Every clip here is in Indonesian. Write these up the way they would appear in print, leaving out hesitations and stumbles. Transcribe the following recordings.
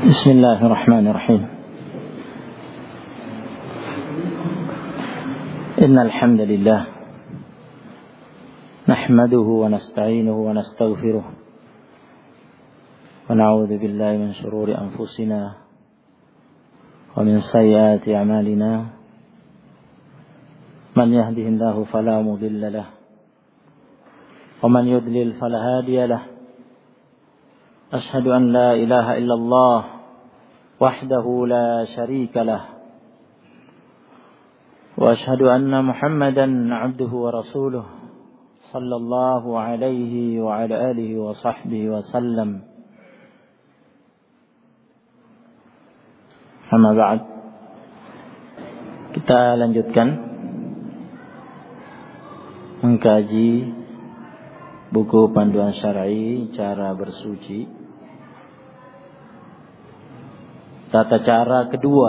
بسم الله الرحمن الرحيم. إن الحمد لله نحمده ونستعينه ونستغفره ونعوذ بالله من شرور أنفسنا ومن سيئات أعمالنا من يهده الله فلا مضل له ومن يضلل فلا هادي له. أشهد أن لا إله إلا الله وحده لا شريك له وأشهد أن محمدا عبده ورسوله صلى الله عليه وعلى آله وصحبه وسلم. Amma ba'd. Kita lanjutkan mengkaji buku panduan syar'i cara bersuci. Tata cara kedua.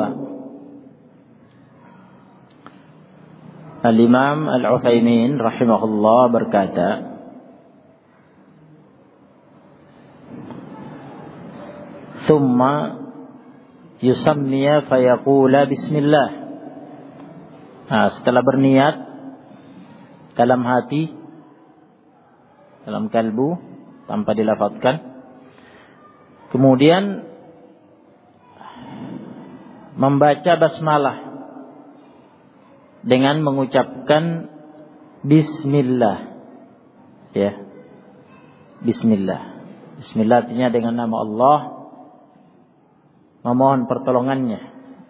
Al-Imam Al-Utsaimin rahimahullah berkata, "Tsumma yusammiya fayaqula bismillah." Nah, setelah berniat dalam hati, dalam kalbu tanpa dilafadzkan, kemudian membaca basmalah dengan mengucapkan bismillah. Ya. Bismillah. Bismillah artinya dengan nama Allah memohon pertolongannya.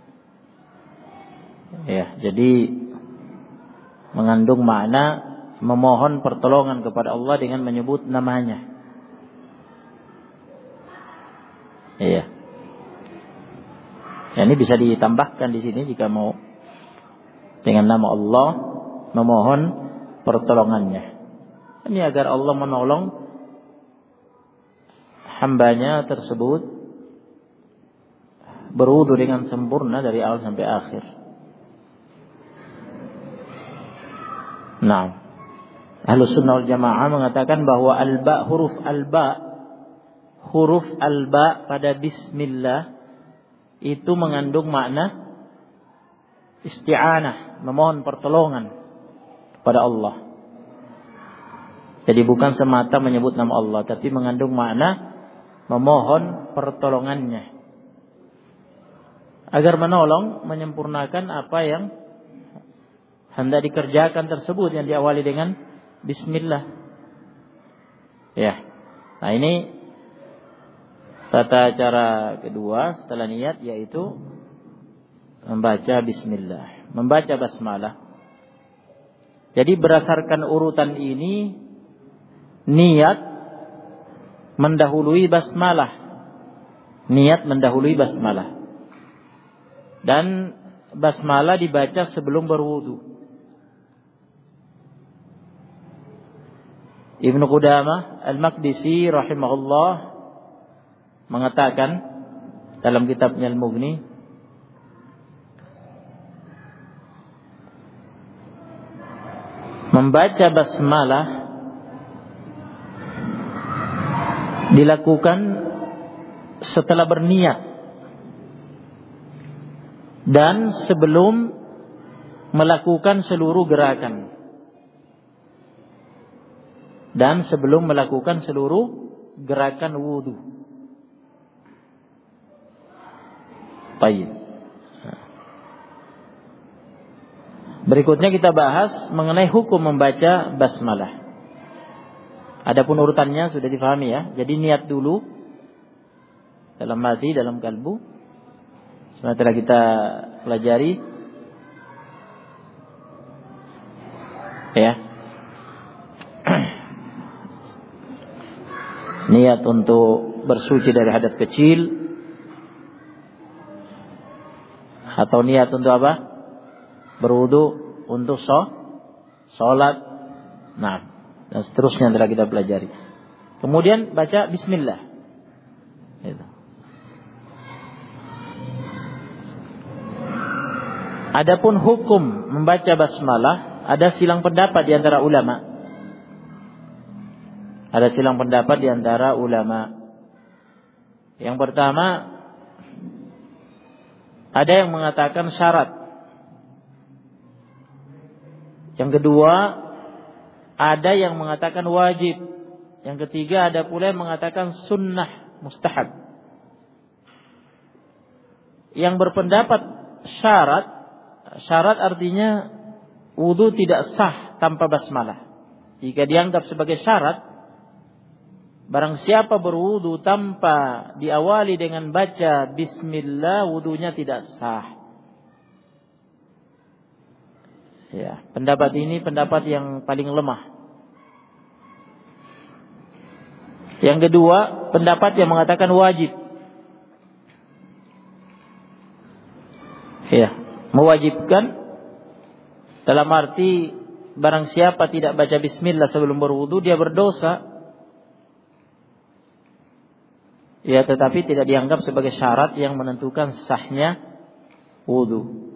Ya, jadi mengandung makna memohon pertolongan kepada Allah dengan menyebut namanya. Iya. Ya, ini bisa ditambahkan di sini jika mau dengan nama Allah memohon pertolongannya. Ini agar Allah menolong hambanya tersebut berwudu dengan sempurna dari awal sampai akhir. Nah, Ahlus Sunnah wal Jamaah mengatakan bahwa huruf alba pada bismillah itu mengandung makna isti'anah, memohon pertolongan kepada Allah. Jadi bukan semata menyebut nama Allah, tapi mengandung makna memohon pertolongannya agar menolong, menyempurnakan apa yang hendak dikerjakan tersebut yang diawali dengan bismillah. Ya. Nah, ini tata cara kedua setelah niat, yaitu membaca bismillah, membaca basmalah. Jadi berdasarkan urutan ini, niat mendahului basmalah. Niat mendahului basmalah. Dan basmalah dibaca sebelum berwudu. Ibnu Qudamah Al-Maqdisi rahimahullah mengatakan dalam kitabnya Al-Mughni, membaca basmalah dilakukan setelah berniat dan sebelum melakukan seluruh gerakan. Dan sebelum melakukan seluruh gerakan wudu. Baik. Berikutnya kita bahas mengenai hukum membaca basmalah. Adapun urutannya sudah difahami ya. Jadi niat dulu dalam hati, dalam kalbu. Setelah kita pelajari ya. Niat untuk bersuci dari hadas kecil atau niat untuk apa? Berwudu untuk sholat. Nah, dan seterusnya telah kita pelajari. Kemudian baca bismillah. Itu. Adapun hukum membaca basmalah, ada silang pendapat di antara ulama. Ada silang pendapat di antara ulama. Yang pertama, Ada yang mengatakan syarat. Yang kedua, ada yang mengatakan wajib. Yang ketiga, ada pula yang mengatakan sunnah, mustahab. Yang berpendapat syarat artinya wudu tidak sah tanpa basmalah. Jika dianggap sebagai syarat, barang siapa berwudu tanpa diawali dengan baca bismillah, wudunya tidak sah. Ya, pendapat ini pendapat yang paling lemah. Yang kedua, pendapat yang mengatakan wajib. Ya, mewajibkan dalam arti barang siapa tidak baca bismillah sebelum berwudu, dia berdosa. Ya, tetapi tidak dianggap sebagai syarat yang menentukan sahnya wudu.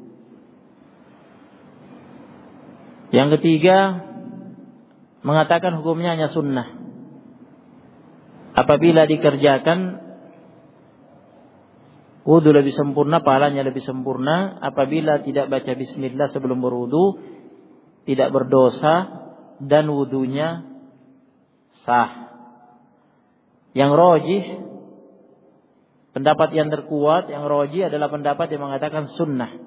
Yang ketiga, mengatakan hukumnya hanya sunnah. Apabila dikerjakan, wudu lebih sempurna, pahalanya lebih sempurna. Apabila tidak baca bismillah sebelum berwudu, tidak berdosa dan wudunya sah. Yang rajih, pendapat yang terkuat, yang rajih adalah pendapat yang mengatakan sunnah.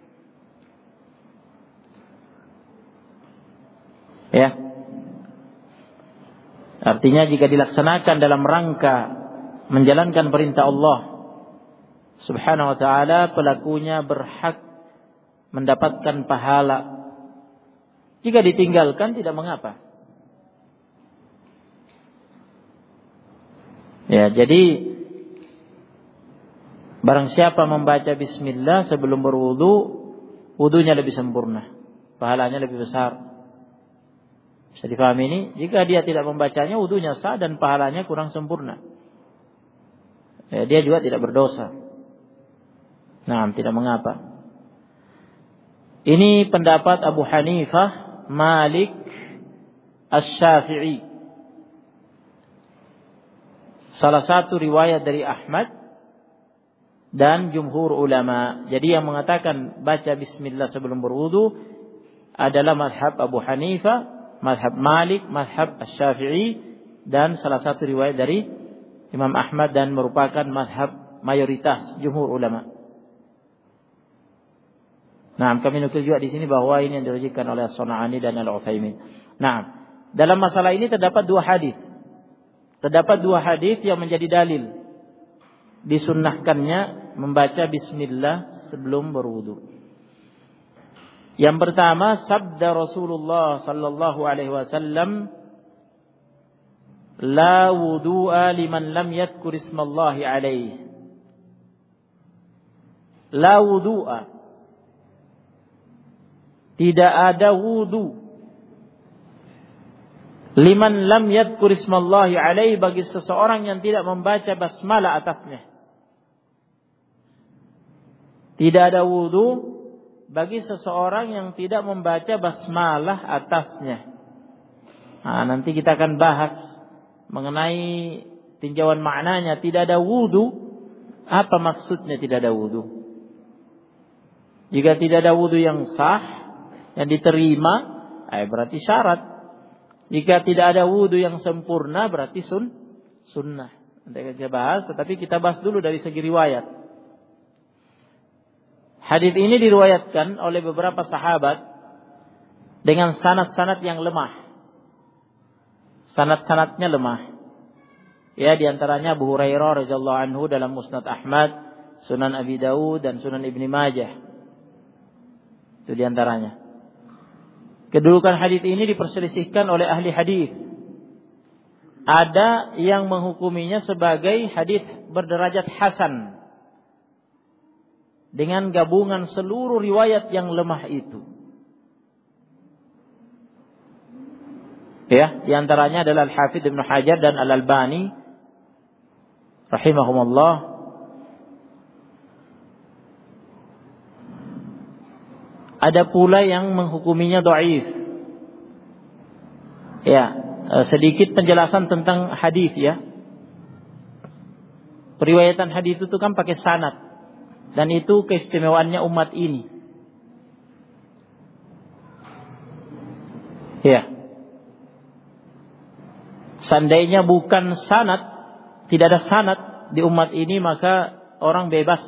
Ya. Artinya jika dilaksanakan dalam rangka menjalankan perintah Allah Subhanahu wa ta'ala, pelakunya berhak mendapatkan pahala. Jika ditinggalkan tidak mengapa. Ya, jadi barang siapa membaca bismillah sebelum berwudu, wudunya lebih sempurna, pahalanya lebih besar. Bisa dipahami ini? Jika dia tidak membacanya, wudunya sah dan pahalanya kurang sempurna. Ya, dia juga tidak berdosa. Nah, tidak mengapa. Ini pendapat Abu Hanifah, Malik, Asy-Syafi'i. Salah satu riwayat dari Ahmad dan jumhur ulama. Jadi yang mengatakan baca bismillah sebelum berwudu adalah mazhab Abu Hanifah, mazhab Malik, mazhab Asy-Syafi'i, dan salah satu riwayat dari Imam Ahmad dan merupakan mazhab mayoritas jumhur ulama. Nah, kami nukil juga di sini bahwa ini yang diriwayatkan oleh As-Sun'ani dan Al-Utsaimin. Nah, dalam masalah ini terdapat dua hadis. Terdapat dua hadis yang menjadi dalil disunnahkannya membaca bismillah sebelum berwudu. Yang pertama, sabda Rasulullah sallallahu alaihi wasallam, la wudu'a liman lam yadhkur ismallahi alaihi. La wudu'a, tidak ada wudu, liman lam yadhkur ismallahi alaihi, bagi seseorang yang tidak membaca basmalah atasnya. Tidak ada wudu bagi seseorang yang tidak membaca basmalah atasnya. Nah, nanti kita akan bahas mengenai tinjauan maknanya. Tidak ada wudu, apa maksudnya tidak ada wudu? Jika tidak ada wudu yang sah, yang diterima, berarti syarat. Jika tidak ada wudu yang sempurna, berarti sunnah. Nanti kita bahas, tetapi kita bahas dulu dari segi riwayat. Hadis ini diriwayatkan oleh beberapa sahabat dengan sanad-sanad yang lemah. Sanad-sanadnya lemah. Ya, di antaranya Abu Hurairah radhiyallahu anhu dalam Musnad Ahmad, Sunan Abi Dawud dan Sunan Ibnu Majah. Itu di antaranya. Kedudukan hadis ini diperselisihkan oleh ahli hadis. Ada yang menghukuminya sebagai hadis berderajat hasan, dengan gabungan seluruh riwayat yang lemah itu. Ya, di antaranya adalah Al-Hafidz Ibnu Hajar dan Al-Albani rahimahumullah. Ada pula yang menghukuminya dhaif. Ya, sedikit penjelasan tentang hadis ya. Periwayatan hadis itu kan pakai sanad. Dan itu keistimewaannya umat ini. Ya. Seandainya bukan sanad, tidak ada sanad di umat ini, maka orang bebas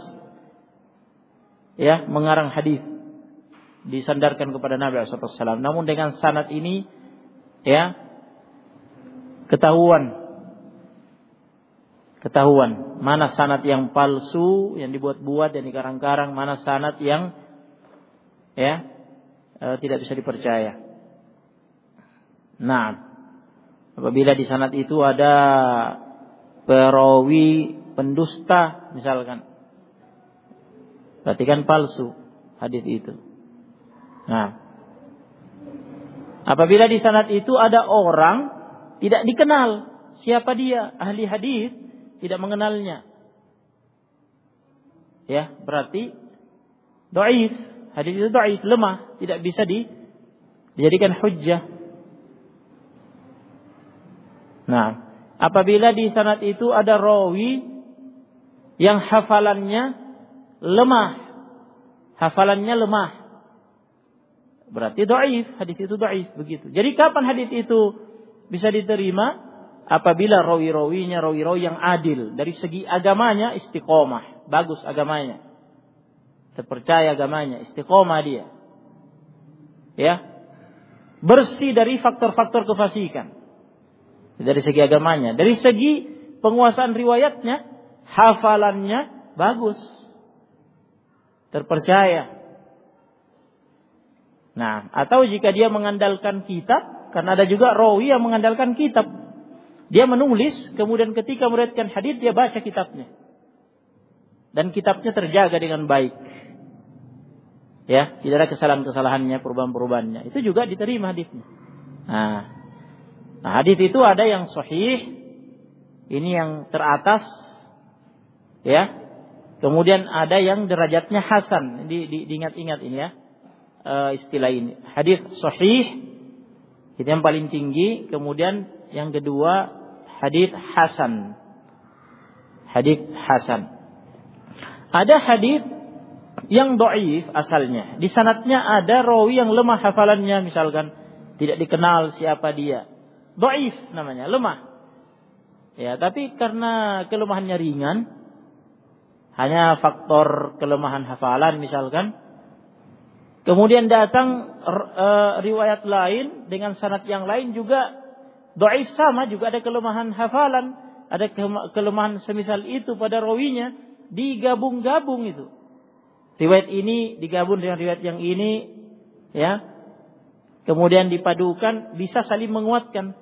ya mengarang hadis disandarkan kepada Nabi SAW. Namun dengan sanad ini ya ketahuan mana sanad yang palsu, yang dibuat-buat dan dikarang-karang, mana sanad yang ya tidak bisa dipercaya. Nah, apabila di sanad itu ada perawi pendusta misalkan, berarti kan palsu hadis itu. Nah, apabila di sanad itu ada orang tidak dikenal siapa dia, ahli hadis tidak mengenalnya, ya berarti dhaif, hadis itu dhaif, lemah, tidak bisa dijadikan hujjah. Nah, apabila di sanad itu ada rawi yang hafalannya lemah, berarti dhaif, hadis itu dhaif begitu. Jadi kapan hadis itu bisa diterima? Apabila rawi-rawinya rawi-rawi yang adil, dari segi agamanya istiqomah, bagus agamanya, terpercaya agamanya, istiqomah dia, ya, bersih dari faktor-faktor kefasikan. Dari segi agamanya, dari segi penguasaan riwayatnya, hafalannya bagus, terpercaya. Nah, atau jika dia mengandalkan kitab, karena ada juga rawi yang mengandalkan kitab. Dia menulis, kemudian ketika meriwayatkan hadis dia baca kitabnya. Dan kitabnya terjaga dengan baik. Ya, tidak ada kesalahan-kesalahannya, perubahan-perubahannya. Itu juga diterima hadisnya. Nah, hadis itu ada yang sahih, ini yang teratas, ya. Kemudian ada yang derajatnya hasan. Diingat-ingat ini ya, istilah ini. Hadis sahih itu yang paling tinggi. Kemudian yang kedua hadis hasan. Hadis hasan. Ada hadis yang dhaif asalnya. Di sanadnya ada rawi yang lemah hafalannya, misalkan tidak dikenal siapa dia. Dhaif namanya, lemah. Ya, tapi karena kelemahannya ringan, hanya faktor kelemahan hafalan misalkan, kemudian datang riwayat lain dengan sanad yang lain juga dhaif sama, juga ada kelemahan hafalan, ada kelemahan semisal itu pada rawinya, digabung-gabung itu. Riwayat ini digabung dengan riwayat yang ini, ya. Kemudian dipadukan, bisa saling menguatkan.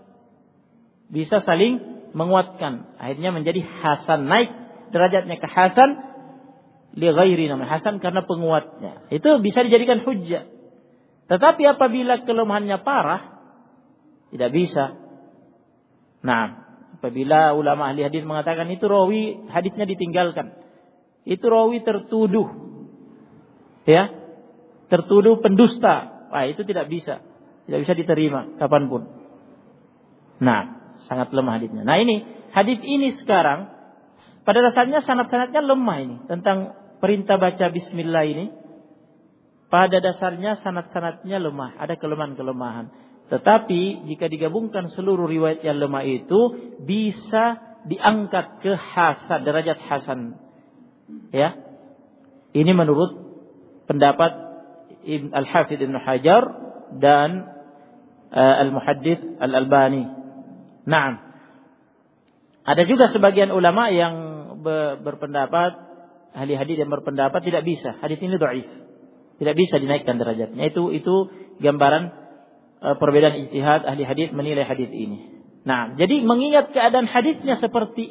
Akhirnya menjadi hasan, naik derajatnya ke hasan li ghairi, namanya hasan karena penguatnya. Itu bisa dijadikan hujjah. Tetapi apabila kelemahannya parah, tidak bisa. Nah, apabila ulama ahli hadis mengatakan itu rawi hadisnya ditinggalkan, itu rawi tertuduh, ya, tertuduh pendusta, itu tidak bisa diterima kapanpun. Nah, sangat lemah hadisnya. Nah, ini hadis ini sekarang pada dasarnya sanad-sanadnya lemah ini tentang perintah baca bismillah ini. Pada dasarnya sanad-sanadnya lemah, ada kelemahan-kelemahan. Tetapi jika digabungkan seluruh riwayat yang lemah itu bisa diangkat ke hasan, derajat hasan. Ya. Ini menurut pendapat Al-Hafidz Ibnu Hajar dan Al-Muhaddits Al-Albani. Naam. Ada juga sebagian ulama yang berpendapat, ahli hadis yang berpendapat tidak bisa. Hadis ini dhaif. Tidak bisa dinaikkan derajatnya. Itu gambaran perbedaan ijtihad ahli hadis menilai hadis ini. Nah, jadi mengingat keadaan hadisnya seperti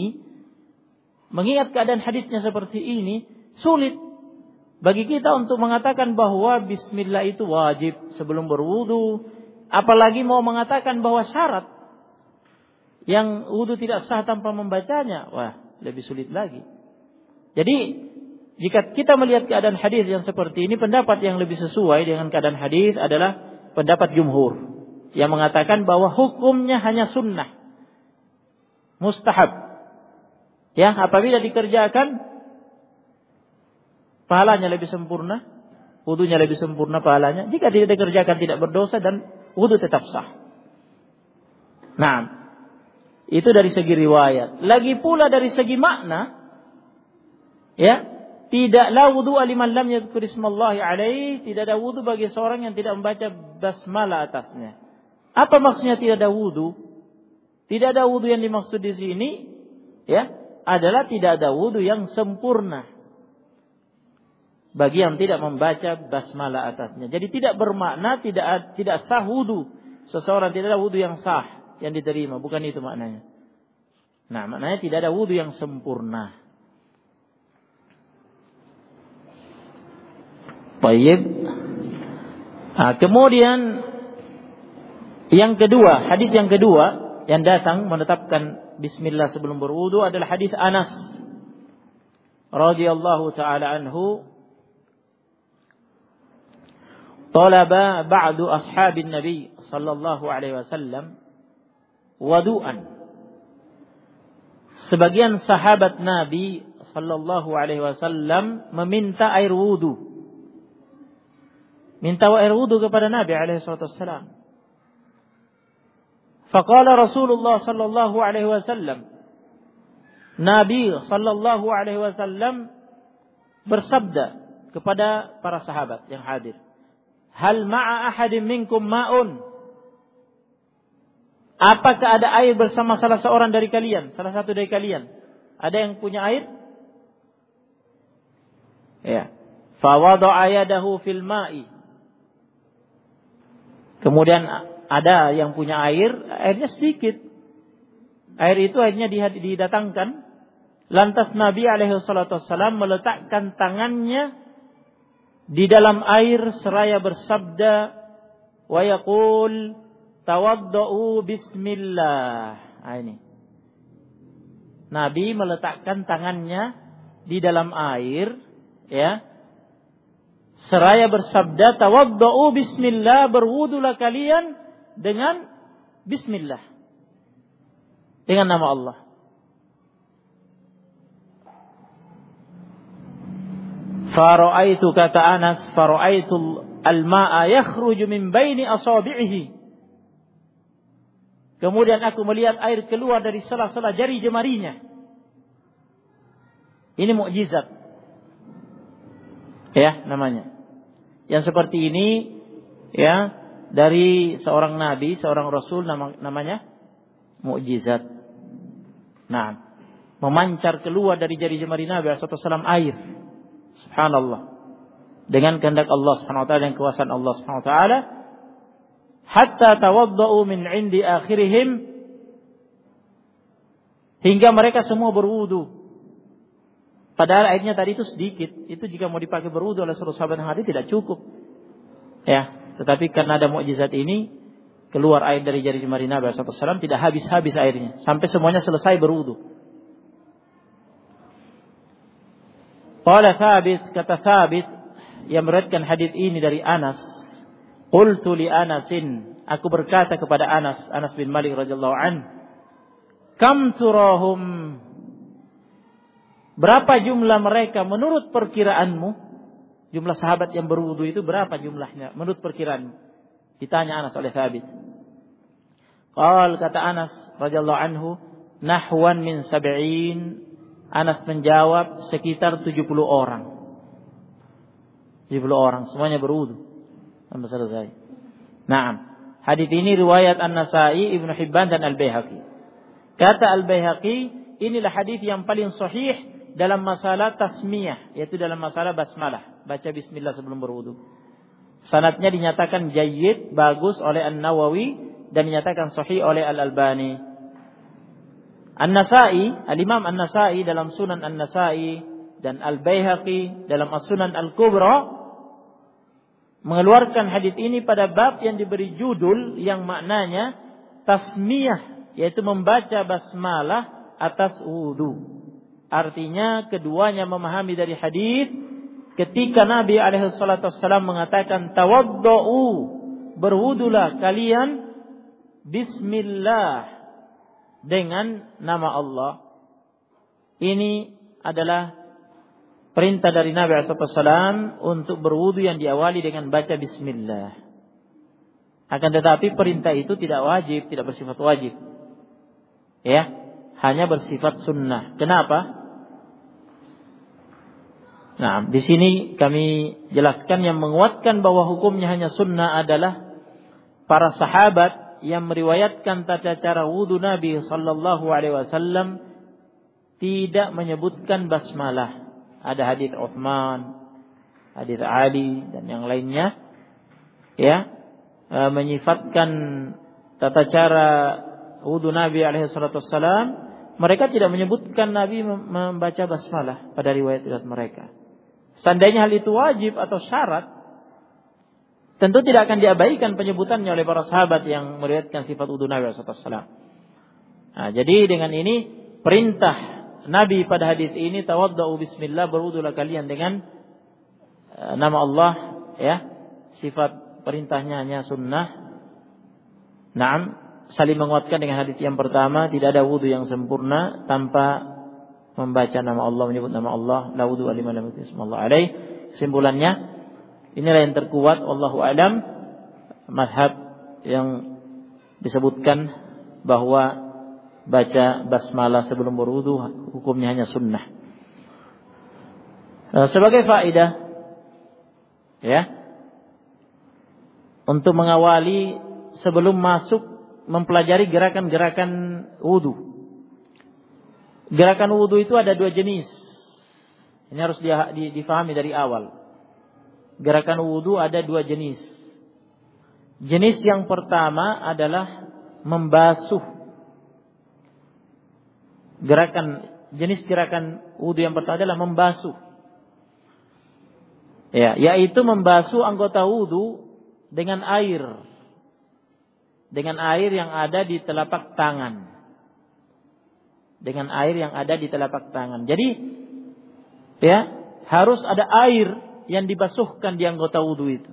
ini, sulit bagi kita untuk mengatakan bahwa bismillah itu wajib sebelum berwudu, apalagi mau mengatakan bahwa syarat yang wudu tidak sah tanpa membacanya. Wah, lebih sulit lagi. Jadi, jika kita melihat keadaan hadis yang seperti ini, pendapat yang lebih sesuai dengan keadaan hadis adalah pendapat jumhur yang mengatakan bahwa hukumnya hanya sunnah, mustahab. Ya, apabila dikerjakan pahalanya lebih sempurna, wudunya lebih sempurna pahalanya. Jika tidak dikerjakan tidak berdosa dan wudu tetap sah. Nah, itu dari segi riwayat. Lagi pula dari segi makna, ya, tidaklah wudu liman lam yadhkur ismallahi alaihi, tidak ada wudu bagi seorang yang tidak membaca basmalah atasnya. Apa maksudnya tidak ada wudu? Tidak ada wudu yang dimaksud di sini, ya, adalah tidak ada wudu yang sempurna bagi yang tidak membaca basmalah atasnya. Jadi tidak bermakna tidak sah wudu. Seseorang tidak ada wudu yang sah yang diterima, bukan itu maknanya. Nah, maknanya tidak ada wudu yang sempurna. Baik. Nah, kemudian yang kedua, hadis yang kedua yang datang menetapkan bismillah sebelum berwudu adalah hadis Anas radhiyallahu taala anhu. Talaba ba'du ashabin Nabi sallallahu alaihi wasallam wudu'an. Sebagian sahabat Nabi sallallahu alaihi wasallam meminta air wudu. Minta air wudu kepada Nabi alaihi wasallam. Faqala Rasulullah sallallahu alaihi wasallam, Nabi sallallahu alaihi wasallam bersabda kepada para sahabat yang hadir, hal ma'a ahadin minkum ma'un? Apakah ada air bersama salah seorang dari kalian, salah satu dari kalian? Ada yang punya air? Ya. Fa wada'a yadahu fil ma'i. Kemudian ada yang punya air, airnya sedikit. Air itu akhirnya didatangkan. Lantas Nabi alaihi salatu wassalam meletakkan tangannya di dalam air seraya bersabda, wa yaqul tawaddau bismillah. Nah, ini. Nabi meletakkan tangannya di dalam air, ya. Seraya bersabda, tawaddau bismillah, berwudulah kalian dengan bismillah. Dengan nama Allah. Fara'aitu, kata Anas, fara'aitu al-ma'a yakhruju min baini asabi'ihi. Kemudian aku melihat air keluar dari sela-sela jari jemarinya. Ini mukjizat. Ya, namanya. Yang seperti ini, ya, dari seorang nabi, seorang rasul, namanya mukjizat. Nah, memancar keluar dari jari jemari Nabi SAW air. Subhanallah. Dengan kehendak Allah Subhanahu wa taala dan kekuasaan Allah Subhanahu wa taala, hatta tawaddau min 'indi akhirihim, hingga mereka semua berwudu. Padahal airnya tadi itu sedikit. Itu jika mau dipakai berwudu oleh seluruh sahabat yang hadir tidak cukup. Ya, tetapi karena ada mukjizat ini, keluar air dari jari jemari Nabi SAW, tidak habis-habis airnya sampai semuanya selesai berwudu. Qala Thabit, kata Thabit yang meriwayatkan hadis ini dari Anas, qultu li Anasin, aku berkata kepada Anas bin Malik radhiyallahu an, kam turahum, berapa jumlah mereka menurut perkiraanmu? Jumlah sahabat yang berwudu itu berapa jumlahnya menurut perkiraanmu? Ditanya Anas oleh Thabit. Qal, kata Anas radhiyallahu anhu, nahwan min 70. Anas menjawab sekitar 70 orang. 70 orang semuanya berwudu sampai selesai. Naam. Hadis ini riwayat An-Nasa'i, Ibnu Hibban dan Al-Baihaqi. Kata Al-Baihaqi, inilah hadis yang paling sahih dalam masalah tasmiyah, yaitu dalam masalah basmalah, baca bismillah sebelum berwudu. Sanadnya dinyatakan jayyid, bagus oleh An-Nawawi dan dinyatakan sahih oleh Al-Albani. An-Nasa'i, Al-Imam An-Nasa'i dalam Sunan An-Nasa'i dan Al-Baihaqi dalam As-Sunan Al-Kubra mengeluarkan hadis ini pada bab yang diberi judul yang maknanya tasmiyah, yaitu membaca basmalah atas wudu. Artinya keduanya memahami dari hadis ketika Nabi alaihi salatu wassalam mengatakan tawaddau, berwudulah kalian bismillah, dengan nama Allah. Ini adalah perintah dari Nabi SAW untuk berwudu yang diawali dengan baca bismillah. Akan tetapi perintah itu tidak wajib, tidak bersifat wajib. Ya, hanya bersifat sunnah. Kenapa? Nah, di sini kami jelaskan yang menguatkan bahwa hukumnya hanya sunnah adalah para sahabat yang meriwayatkan tata cara wudu Nabi sallallahu alaihi wasallam tidak menyebutkan basmalah. Ada hadis Utsman, hadis Ali dan yang lainnya, ya, menyifatkan tata cara wudu Nabi alaihi salatu wasallam. Mereka tidak menyebutkan Nabi membaca basmalah pada riwayat-riwayat mereka. Seandainya hal itu wajib atau syarat, tentu tidak akan diabaikan penyebutannya oleh para sahabat yang meriwayatkan sifat wudu Nabi sallallahu alaihi wasallam. Nah, jadi dengan ini perintah Nabi pada hadis ini, tawaddau bismillah, berwudulah kalian dengan nama Allah, ya. Sifat perintahnya hanya sunnah. Naam, saling menguatkan dengan hadis yang pertama, tidak ada wudu yang sempurna tanpa membaca nama Allah, menyebut nama Allah. La wudu liman lam yuzkar Allah alaih. Kesimpulannya, inilah yang terkuat, wallahu alam, mazhab yang disebutkan bahwa baca basmalah sebelum berwudu hukumnya hanya sunnah. Sebagai faedah, ya, untuk mengawali sebelum masuk mempelajari gerakan-gerakan wudu. Gerakan wudu itu ada dua jenis. Ini harus difahami dari awal. Gerakan wudu ada dua jenis. Jenis yang pertama adalah membasuh. Jenis gerakan wudu yang pertama adalah membasuh. Ya, yaitu membasuh anggota wudu dengan air. Dengan air yang ada di telapak tangan. Dengan air yang ada di telapak tangan. Jadi, ya, harus ada air yang dibasuhkan di anggota wudu itu.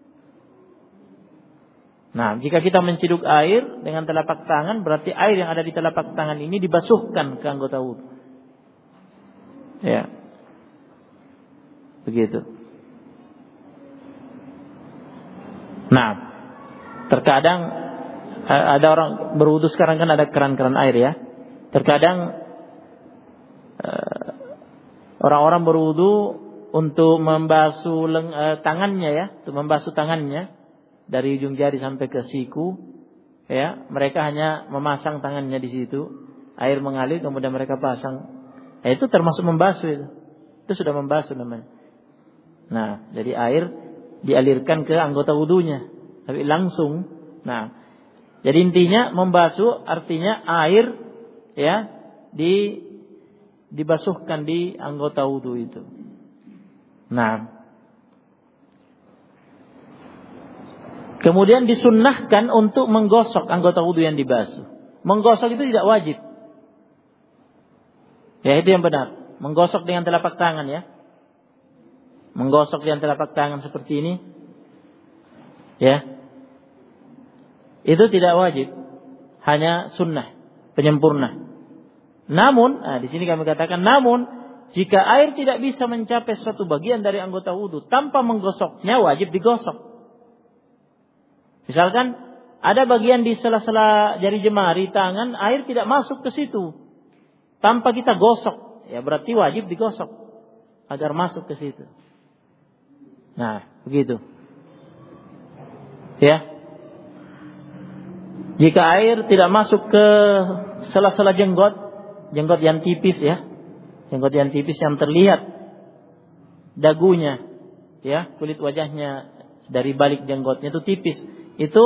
Nah, jika kita menciduk air dengan telapak tangan, berarti air yang ada di telapak tangan ini dibasuhkan ke anggota wudu. Ya. Begitu. Nah, terkadang ada orang berwudu sekarang kan ada keran-keran air, ya. Terkadang orang-orang berwudu untuk membasuh tangannya, ya, untuk membasuh tangannya dari ujung jari sampai ke siku, ya, mereka hanya memasang tangannya di situ, air mengalir kemudian mereka pasang. Ya, itu termasuk membasuh itu. Itu sudah membasuh namanya. Nah, jadi air dialirkan ke anggota wudunya, tapi langsung. Nah, jadi intinya membasuh artinya air, ya, dibasuhkan di anggota wudu itu. Nah, kemudian disunnahkan untuk menggosok anggota wudu yang dibasuh. Menggosok itu tidak wajib. Ya, itu yang benar. Menggosok dengan telapak tangan, ya. Menggosok dengan telapak tangan seperti ini, ya. Itu tidak wajib. Hanya sunnah, penyempurna. Namun, di sini kami katakan, namun jika air tidak bisa mencapai suatu bagian dari anggota wudu tanpa menggosoknya, wajib digosok. Misalkan ada bagian di sela-sela jari jemari tangan, air tidak masuk ke situ tanpa kita gosok, ya berarti wajib digosok agar masuk ke situ. Nah, begitu. Ya. Jika air tidak masuk ke sela-sela jenggot yang tipis, ya. Jenggot yang tipis yang terlihat dagunya, ya, kulit wajahnya dari balik jenggotnya itu tipis. Itu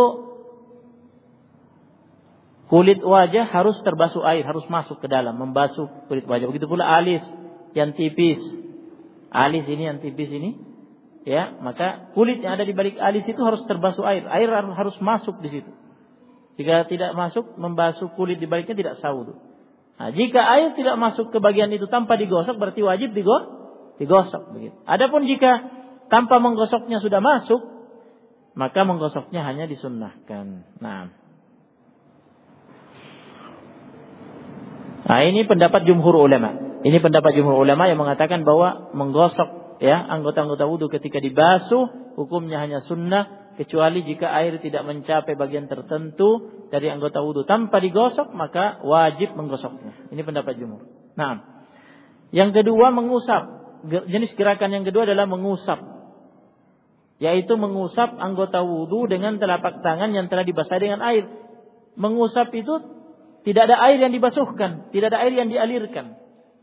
kulit wajah harus terbasuh air, harus masuk ke dalam, membasuh kulit wajah. Begitu pula alis yang tipis. Alis ini yang tipis ini, ya, maka kulit yang ada di balik alis itu harus terbasuh air. Air harus masuk di situ. Jika tidak masuk, membasuh kulit di baliknya tidak sah wudu. Nah, jika air tidak masuk ke bagian itu tanpa digosok, berarti wajib digosok. Begitu. Adapun jika tanpa menggosoknya sudah masuk, maka menggosoknya hanya disunnahkan. Nah, ini pendapat jumhur ulama. Ini pendapat jumhur ulama yang mengatakan bahwa menggosok ya anggota-anggota wudu ketika dibasuh hukumnya hanya sunnah, kecuali jika air tidak mencapai bagian tertentu dari anggota wudu tanpa digosok, maka wajib menggosoknya. Ini pendapat jumhur. Nah, yang kedua mengusap. Jenis gerakan yang kedua adalah mengusap, yaitu mengusap anggota wudu dengan telapak tangan yang telah dibasahi dengan air. Mengusap itu tidak ada air yang dibasuhkan, tidak ada air yang dialirkan.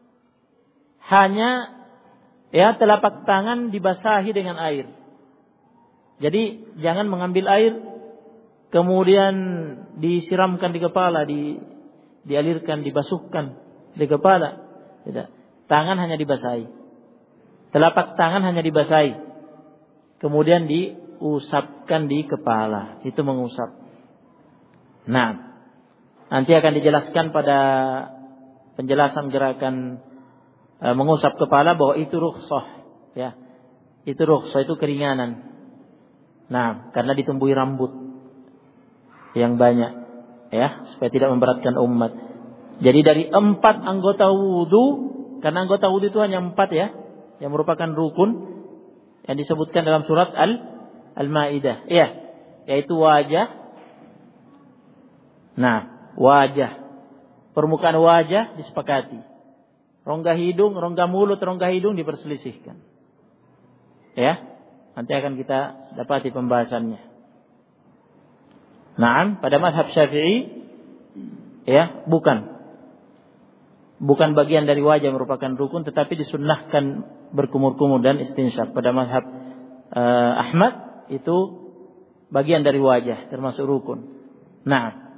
Hanya ya telapak tangan dibasahi dengan air. Jadi jangan mengambil air kemudian disiramkan di kepala, dialirkan, dibasuhkan di kepala. Tidak. Tangan hanya dibasahi. Telapak tangan hanya dibasahi. Kemudian diusapkan di kepala. Itu mengusap. Nah, nanti akan dijelaskan pada penjelasan gerakan mengusap kepala bahwa itu rukhsah, ya. Itu rukhsah, itu keringanan. Nah, karena ditumbuhi rambut yang banyak, ya, supaya tidak memberatkan umat. Jadi dari 4 anggota wudu, karena anggota wudu itu hanya 4 ya, yang merupakan rukun yang disebutkan dalam surat Al-Maidah, ya, yaitu wajah. Nah, wajah, permukaan wajah disepakati. Rongga hidung, rongga mulut, rongga hidung diperselisihkan. Ya, nanti akan kita dapati pembahasannya. Naam, pada mazhab Syafi'i ya, bukan bagian dari wajah merupakan rukun, tetapi disunnahkan berkumur-kumur dan istinsyaq. Pada mazhab Ahmad itu bagian dari wajah termasuk rukun. Nah,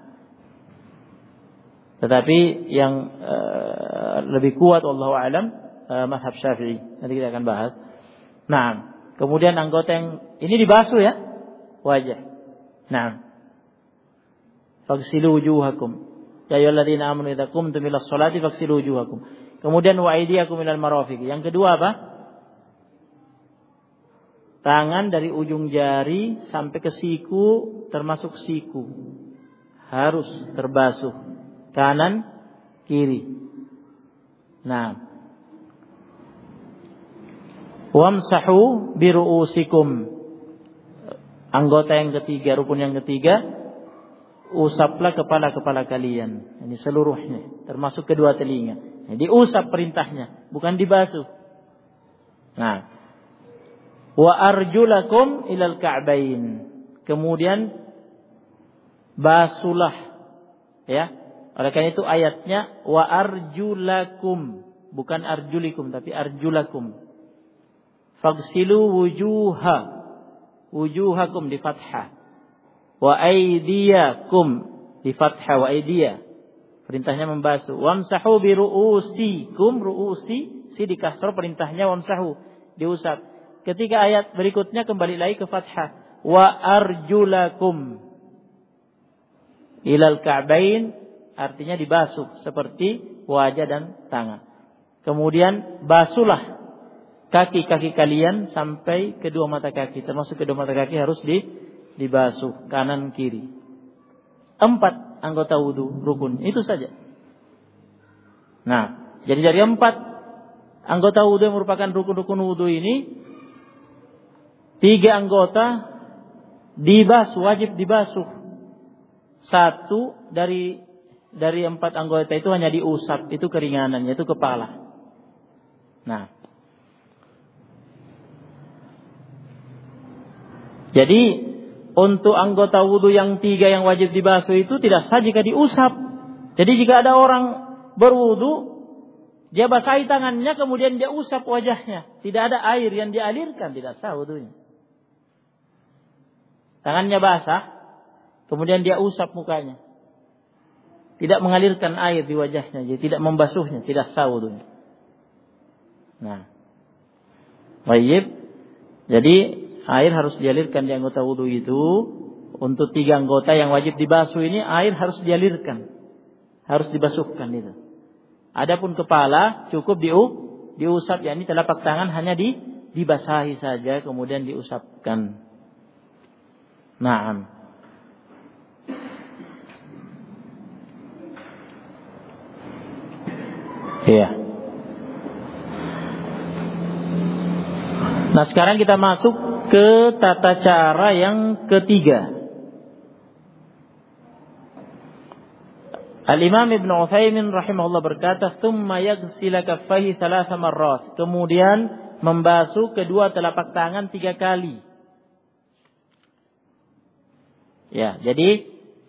tetapi yang lebih kuat wallahu alam mazhab Syafi'i. Nanti kita akan bahas. Nah, kemudian anggota yang ini dibasuh ya, wajah. Nah, faghsilu wujuhakum ya ayyuhalladzina amanu idza qumtum ilas sholati faghsilu wujuhakum. Kemudian wa aydiyakum ilal marafiq. Yang kedua apa? Tangan dari ujung jari sampai ke siku, termasuk siku, harus terbasuh. Kanan, kiri. Nah, wamsahu biru'usikum. Anggota yang ketiga, rukun yang ketiga, usaplah kepala-kepala kalian. Ini seluruhnya, termasuk kedua telinga. Jadi usap perintahnya, bukan dibasuh. Nah, wa arjulakum ilal ka'bain. Kemudian basuhlah, ya. Oleh karena itu ayatnya wa arjulakum, bukan arjulikum tapi arjulakum. Faghsilu wujuhakum di fathah. Wa aydiyakum di fathah, wa aydiya. Perintahnya membasuh. Wamsahu bi ru'usikum, ru'usi si di kasrah, perintahnya wamsahu, diusap. Ketika ayat berikutnya kembali lagi ke fathah. Wa arjulakum ilal ka'bain, artinya dibasuh seperti wajah dan tangan. Kemudian basuhlah kaki-kaki kalian sampai kedua mata kaki, termasuk kedua mata kaki harus dibasuh kanan kiri. 4 anggota wudu rukun, itu saja. Nah, jadi dari 4 anggota wudu yang merupakan rukun-rukun wudu ini, 3 anggota dibasuh, wajib dibasuh. 1 dari 4 anggota itu hanya diusap, itu keringanan, yaitu kepala. Nah, jadi untuk anggota wudu yang 3 yang wajib dibasuh itu tidak sah jika diusap. Jadi jika ada orang berwudu, dia basahi tangannya kemudian dia usap wajahnya, tidak ada air yang dialirkan, tidak sah wudunya. Tangannya basah, kemudian dia usap mukanya, tidak mengalirkan air di wajahnya, jadi tidak membasuhnya, tidak sah wudunya. Nah, baik. Jadi air harus dialirkan di anggota wudu itu. Untuk 3 anggota yang wajib dibasuh ini, air harus dialirkan, harus dibasuhkan itu. Adapun kepala cukup diusap, yakni telapak tangan hanya dibasahi saja kemudian diusapkan. Naam. Iya. Nah, sekarang kita masuk ke tata cara yang ketiga. Al-Imam Ibn Utsaimin rahimahullah berkata, "Tsumma yaghsila kaffaihi 3 marrat." Kemudian membasuh kedua telapak tangan 3 kali. Ya, jadi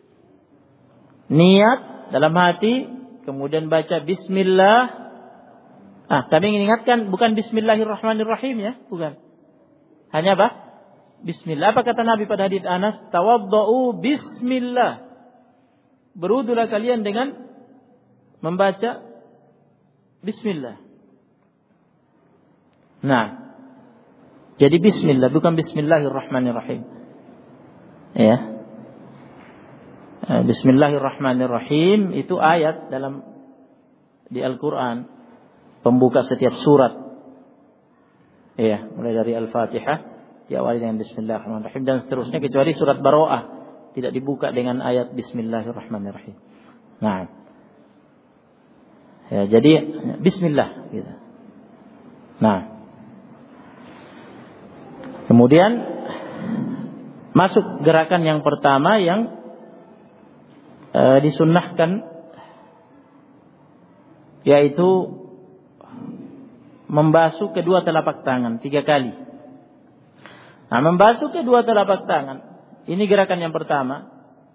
niat dalam hati, kemudian baca bismillah. Kami ingatkan bukan bismillahirrahmanirrahim ya, bukan. Hanya apa? Bismillah. Apa kata Nabi pada hadits Anas? Tawaddau bismillah. Berwudulah kalian dengan membaca bismillah. Nah, jadi bismillah bukan bismillahirrahmanirrahim. Ya. Bismillahirrahmanirrahim itu ayat di Al-Qur'an, pembuka setiap surat. Ya, mulai dari Al-Fatihah diawali dengan bismillahirrahmanirrahim dan seterusnya, kecuali surat Bara'ah tidak dibuka dengan ayat bismillahirrahmanirrahim. Nah. Ya, jadi bismillah gitu. Nah. Kemudian masuk gerakan yang pertama yang disunnahkan, yaitu membasuh kedua telapak tangan 3 kali. Nah, membasuh kedua telapak tangan, ini gerakan yang pertama.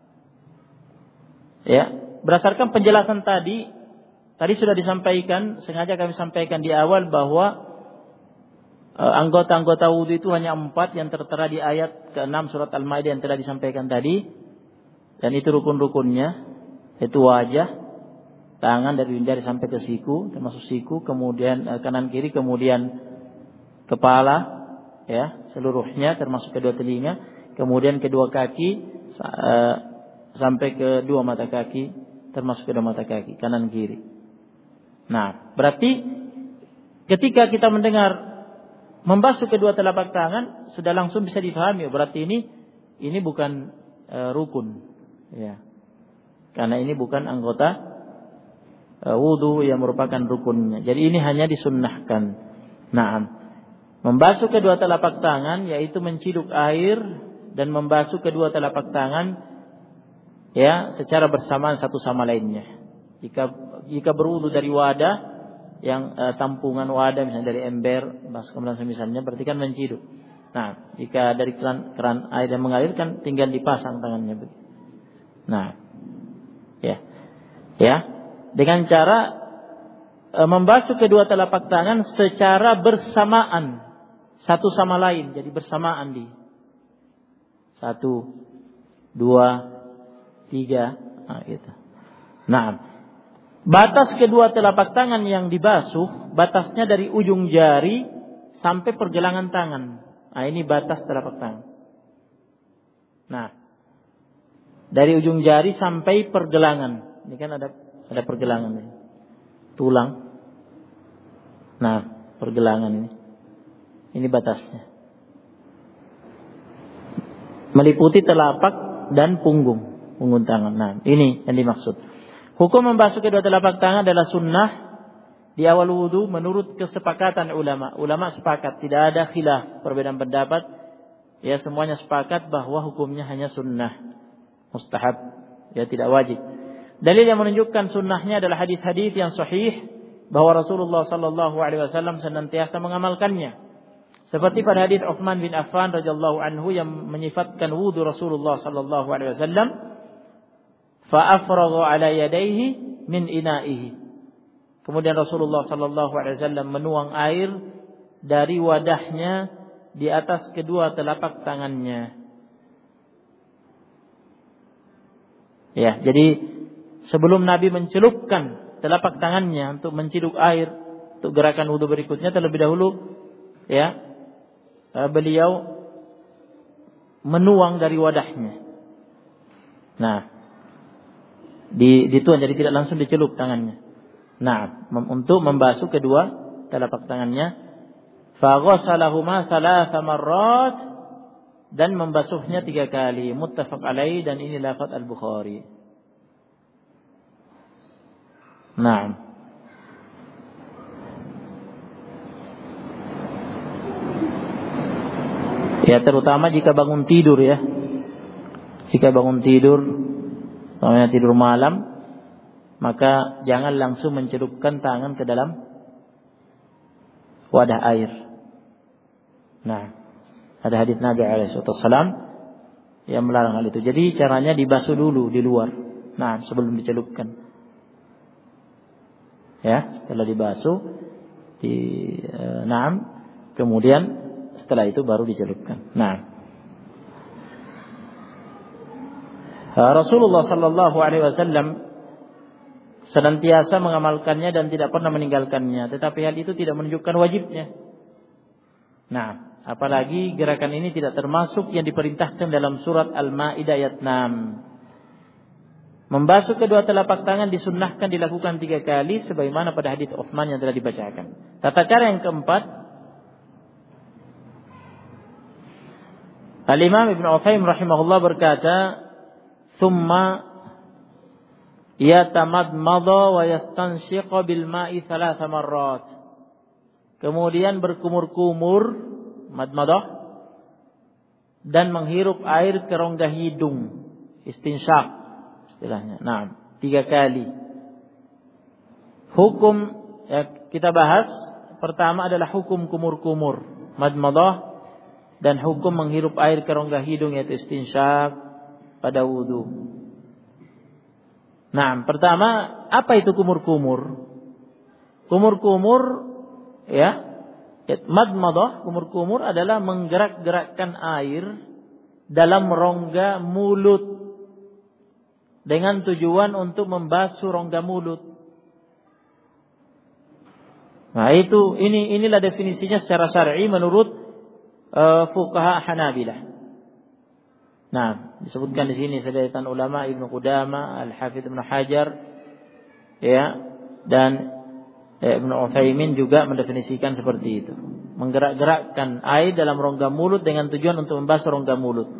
Ya, berdasarkan penjelasan tadi sudah disampaikan, sengaja kami sampaikan di awal bahwa anggota-anggota wudu itu hanya 4 yang tertera di ayat ke-6 surat Al-Maidah yang telah disampaikan tadi. Dan itu rukun-rukunnya, yaitu wajah, tangan dari jari sampai ke siku, termasuk siku, kemudian kanan kiri, kemudian kepala, ya, seluruhnya termasuk kedua telinga, kemudian kedua kaki sampai ke 2 mata kaki, termasuk kedua mata kaki, kanan kiri. Nah, berarti ketika kita mendengar membasuh kedua telapak tangan, sudah langsung bisa difahami, berarti ini bukan rukun. Ya, karena ini bukan anggota wudu yang merupakan rukunnya. Jadi ini hanya disunnahkan. Nah, membasuh kedua telapak tangan yaitu menciduk air dan membasuh kedua telapak tangan ya secara bersamaan satu sama lainnya. Jika berwudu dari wadah yang tampungan wadah misalnya dari ember, baskom dan semisalnya, berarti kan menciduk. Nah, jika dari keran air yang mengalirkan tinggal dipasang tangannya. Nah, ya, dengan cara membasuh kedua telapak tangan secara bersamaan satu sama lain, jadi bersamaan di 1, 2, 3, gitu. Nah, batas kedua telapak tangan yang dibasuh, batasnya dari ujung jari sampai pergelangan tangan. Nah, ini batas telapak tangan. Nah, dari ujung jari sampai pergelangan. Ini kan ada pergelangan ini. Tulang. Nah, pergelangan ini. Ini batasnya. Meliputi telapak dan punggung tangan. Nah, ini yang dimaksud. Hukum membasuh kedua telapak tangan adalah sunnah di awal wudu menurut kesepakatan ulama. Ulama sepakat, tidak ada khilaf, perbedaan pendapat. Ya, semuanya sepakat bahwa hukumnya hanya sunnah. Mustahab, ya tidak wajib. Dalil yang menunjukkan sunnahnya adalah hadis-hadis yang sahih bahwa Rasulullah sallallahu alaihi wasallam senantiasa mengamalkannya. Seperti pada hadis Utsman bin Affan radhiyallahu anhu yang menyifatkan wudu Rasulullah sallallahu alaihi wasallam, fa afragha ala yadayhi min ina'ihi. Kemudian Rasulullah sallallahu alaihi wasallam menuang air dari wadahnya di atas kedua telapak tangannya. Ya, jadi sebelum Nabi mencelupkan telapak tangannya untuk menciduk air untuk gerakan wudu berikutnya, terlebih dahulu ya beliau menuang dari wadahnya. Nah, dituang, jadi tidak langsung dicelup tangannya. Nah, untuk membasuh kedua telapak tangannya, fa ghasalahuma 3 marrat, dan membasuhnya 3 kali. Muttafaq alaih, dan ini lafaz Al-Bukhari. Nah, Ya, terutama jika bangun tidur ya. Jika bangun tidur, namanya tidur malam, maka jangan langsung mencelupkan tangan ke dalam wadah air. Nah, ada hadits Nabi SAW yang melarang hal itu. Jadi caranya dibasuh dulu di luar. Nah, sebelum dicelupkan. Ya, setelah dibasuh, kemudian setelah itu baru dicelupkan. Nah, Rasulullah sallallahu alaihi wasallam senantiasa mengamalkannya dan tidak pernah meninggalkannya, tetapi hal itu tidak menunjukkan wajibnya. Nah, apalagi gerakan ini tidak termasuk yang diperintahkan dalam surat Al-Maidah ayat 6. Membasuh kedua telapak tangan disunnahkan dilakukan 3 kali sebagaimana pada hadits Utsman yang telah dibacakan. Tata cara yang keempat, Al-Imam Ibnu Utsaimin rahimahullah berkata, "Tsumma yatamadmada wa yastanshiqa bil ma'i 3 marrat." Kemudian berkumur-kumur, madmadah, dan menghirup air ke rongga hidung, istinsyaq istilahnya. Nah, 3 kali. Hukum ya, kita bahas pertama adalah hukum kumur-kumur, madmadah, dan hukum menghirup air ke rongga hidung yaitu istinsyaq pada wudu. Nah, pertama apa itu kumur-kumur? Kumur-kumur ya, madmadah, kumur-kumur adalah menggerak-gerakkan air dalam rongga mulut dengan tujuan untuk membasuh rongga mulut. Nah, inilah definisinya secara syar'i menurut fuqaha Hanabilah. Nah, disebutkan di sini sedetan ulama Ibnu Qudamah, Al-Hafidz Ibnu Hajar, ya, dan Ibnu Utsaimin juga mendefinisikan seperti itu. Menggerak-gerakkan air dalam rongga mulut dengan tujuan untuk membasuh rongga mulut.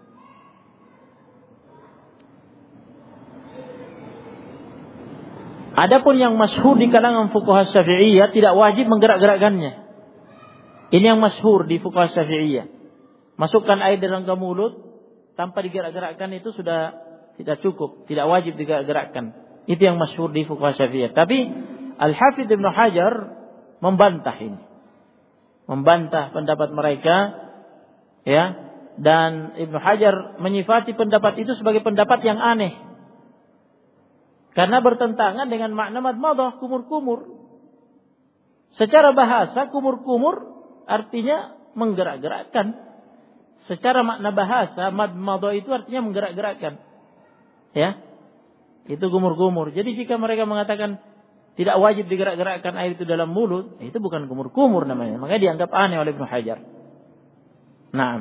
Adapun yang masyhur di kalangan fuqaha Syafi'iyah tidak wajib menggerak-gerakkannya. Ini yang masyhur di fuqaha Syafi'iyah. Masukkan air dalam rongga mulut tanpa digerak-gerakkan itu sudah tidak cukup, tidak wajib digerak-gerakkan. Itu yang masyhur di fuqaha Syafi'iyah. Tapi Al-Hafidz Ibnu Hajar membantah ini. Membantah pendapat mereka, ya. Dan Ibnu Hajar menyifati pendapat itu sebagai pendapat yang aneh. Karena bertentangan dengan makna madmadah, kumur-kumur. Secara bahasa kumur-kumur artinya menggerak-gerakkan. Secara makna bahasa madmadah itu artinya menggerak-gerakkan. Ya. Itu kumur-kumur. Jadi jika mereka mengatakan tidak wajib digerak-gerakkan air itu dalam mulut, itu bukan kumur-kumur namanya. Makanya dianggap aneh oleh Ibnu Hajar. Nah,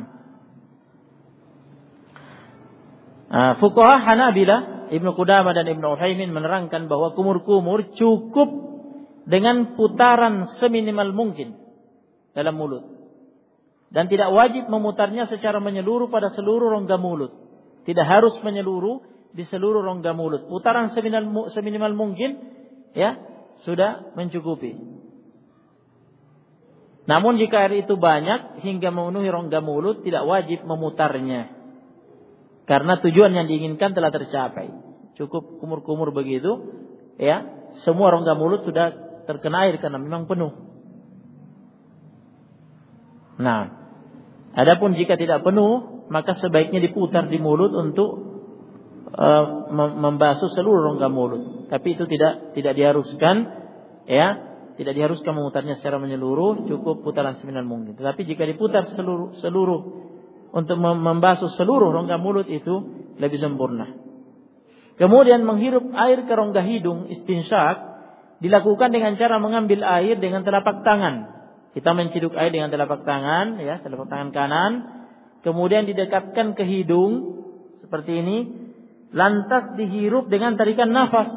fuqaha Hanabilah, Ibnu Qudamah dan Ibnu Utsaimin menerangkan bahwa kumur-kumur cukup dengan putaran seminimal mungkin dalam mulut. Dan tidak wajib memutarnya secara menyeluruh pada seluruh rongga mulut. Tidak harus menyeluruh di seluruh rongga mulut. Putaran seminimal mungkin, ya, sudah mencukupi. Namun jika air itu banyak hingga memenuhi rongga mulut, tidak wajib memutarnya. Karena tujuan yang diinginkan telah tercapai. Cukup kumur-kumur begitu, ya. Semua rongga mulut sudah terkena air karena memang penuh. Nah, adapun jika tidak penuh, maka sebaiknya diputar di mulut untuk membasuh seluruh rongga mulut. Tapi itu tidak diharuskan, ya. Tidak diharuskan memutarnya secara menyeluruh, cukup putaran seminimal mungkin. Tetapi jika diputar seluruh untuk membasuh seluruh rongga mulut itu lebih sempurna. Kemudian menghirup air ke rongga hidung, istinsyaq, dilakukan dengan cara mengambil air dengan telapak tangan. Kita menciduk air dengan telapak tangan, ya, telapak tangan kanan, kemudian didekatkan ke hidung seperti ini, lantas dihirup dengan tarikan nafas.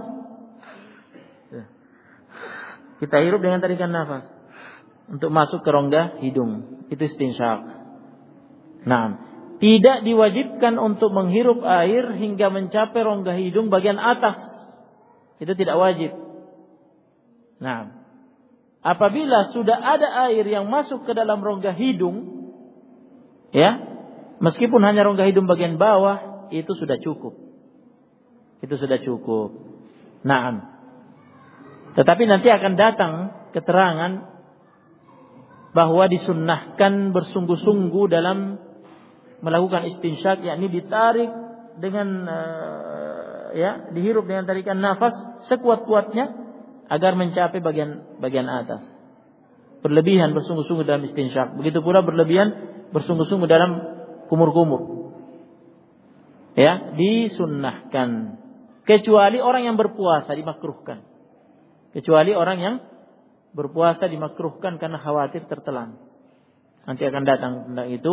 Kita hirup dengan tarikan nafas untuk masuk ke rongga hidung. Itu istinsyaq. Nah, tidak diwajibkan untuk menghirup air hingga mencapai rongga hidung bagian atas. Itu tidak wajib. Nah, apabila sudah ada air yang masuk ke dalam rongga hidung, Ya, meskipun hanya rongga hidung bagian bawah, itu sudah cukup. Itu sudah cukup. Naam. Tetapi nanti akan datang keterangan bahwa disunnahkan bersungguh-sungguh dalam melakukan istinsyak, yakni ditarik dengan dihirup dengan tarikan nafas sekuat-kuatnya agar mencapai bagian atas. Berlebihan bersungguh-sungguh dalam istinsyak. Begitu pula berlebihan bersungguh-sungguh dalam kumur-kumur. Ya, disunnahkan. Kecuali orang yang berpuasa dimakruhkan. Kecuali orang yang berpuasa dimakruhkan karena khawatir tertelan. Nanti akan datang tentang itu.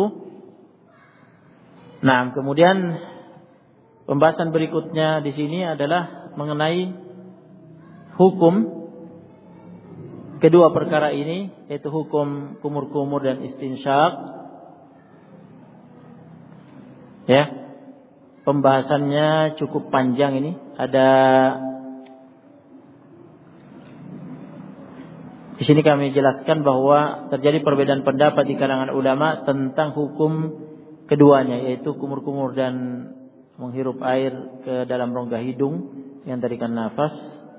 Nah, kemudian pembahasan berikutnya di sini adalah mengenai hukum kedua perkara ini, yaitu hukum kumur-kumur dan istinsyak. Ya, pembahasannya cukup panjang ini. Di sini kami jelaskan bahwa terjadi perbedaan pendapat di kalangan ulama tentang hukum keduanya, yaitu kumur-kumur dan menghirup air ke dalam rongga hidung yang tarikan nafas.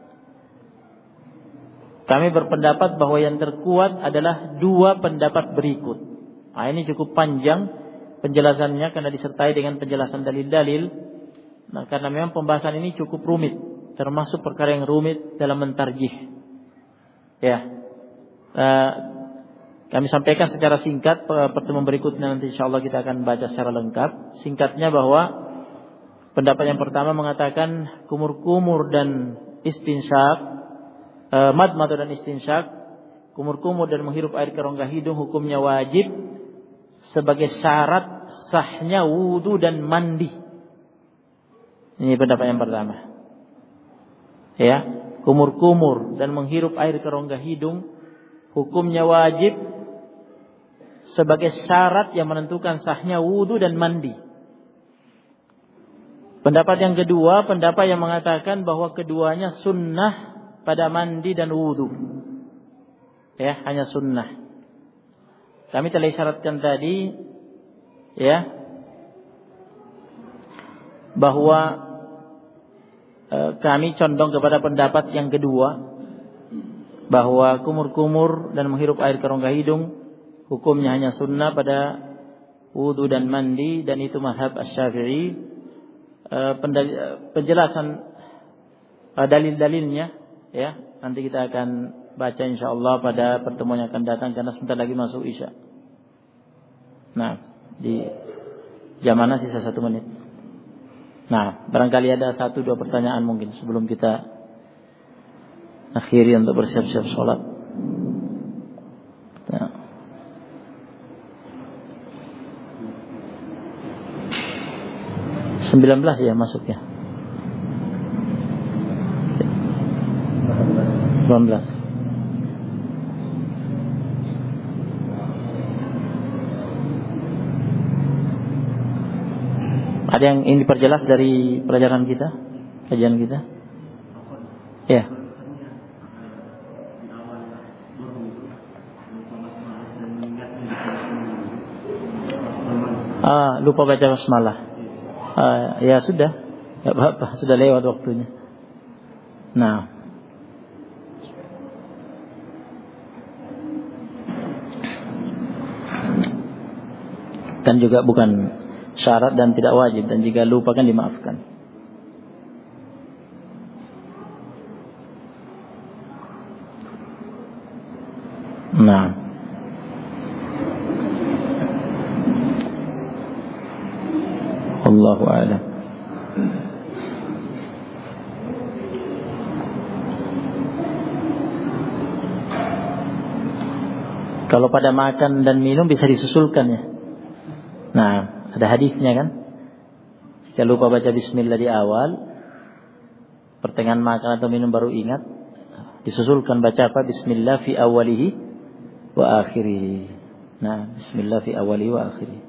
Kami berpendapat bahwa yang terkuat adalah dua pendapat berikut. Nah, ini cukup panjang penjelasannya karena disertai dengan penjelasan dalil-dalil. Nah, karena memang pembahasan ini cukup rumit, termasuk perkara yang rumit dalam mentarjih. Ya. Kami sampaikan secara singkat, pertemuan berikutnya nanti insyaallah kita akan baca secara lengkap. Singkatnya bahwa pendapat yang pertama mengatakan kumur-kumur dan istinsyak, madmadah dan istinsyak, kumur-kumur dan menghirup air ke rongga hidung hukumnya wajib sebagai syarat sahnya wudu dan mandi. Ini pendapat yang pertama. Ya, kumur-kumur dan menghirup air ke rongga hidung hukumnya wajib sebagai syarat yang menentukan sahnya wudu dan mandi. Pendapat yang kedua, pendapat yang mengatakan bahwa keduanya sunnah pada mandi dan wudu. Ya, hanya sunnah. Kami telah isyaratkan tadi, ya, bahwa kami condong kepada pendapat yang kedua, bahwa kumur-kumur dan menghirup air ke rongga hidung hukumnya hanya sunnah pada wudu dan mandi, dan itu mazhab Asy-Syafi'i. Penjelasan dalil-dalilnya, ya, nanti kita akan baca insyaallah pada pertemuan yang akan datang karena sebentar lagi masuk Isya. Nah, di jam mana sisa 1 menit. Nah, barangkali ada 1-2 pertanyaan mungkin sebelum kita akhiri untuk bersiap-siap sholat. Nah. Sembilan 19 ya masuknya. 19. Ada yang ingin diperjelas dari pelajaran kita, kajian kita? Ya. Lupa baca basmalah. Ya sudah, enggak apa-apa, sudah lewat waktunya. Nah, dan juga bukan syarat dan tidak wajib, dan jika lupa kan dimaafkan. Nah, Allahu a'lam. Kalau pada makan dan minum bisa disusulkan ya. Nah, ada hadisnya kan. Jika lupa baca bismillah di awal, pertengahan makan atau minum baru ingat, disusulkan baca apa? Bismillah fi awalihi wa akhirih. Nah, bismillah fi awalihi wa akhirih.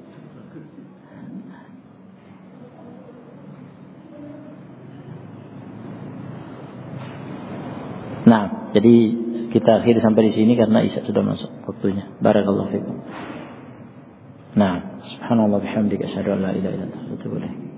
Nah, jadi kita akhiri sampai di sini karena Isya sudah masuk waktunya. Barakallahu fikum. Nah, subhanallah bihamdika asyhadu an la ilaha illa anta astaghfiruka wa atubu ilaik.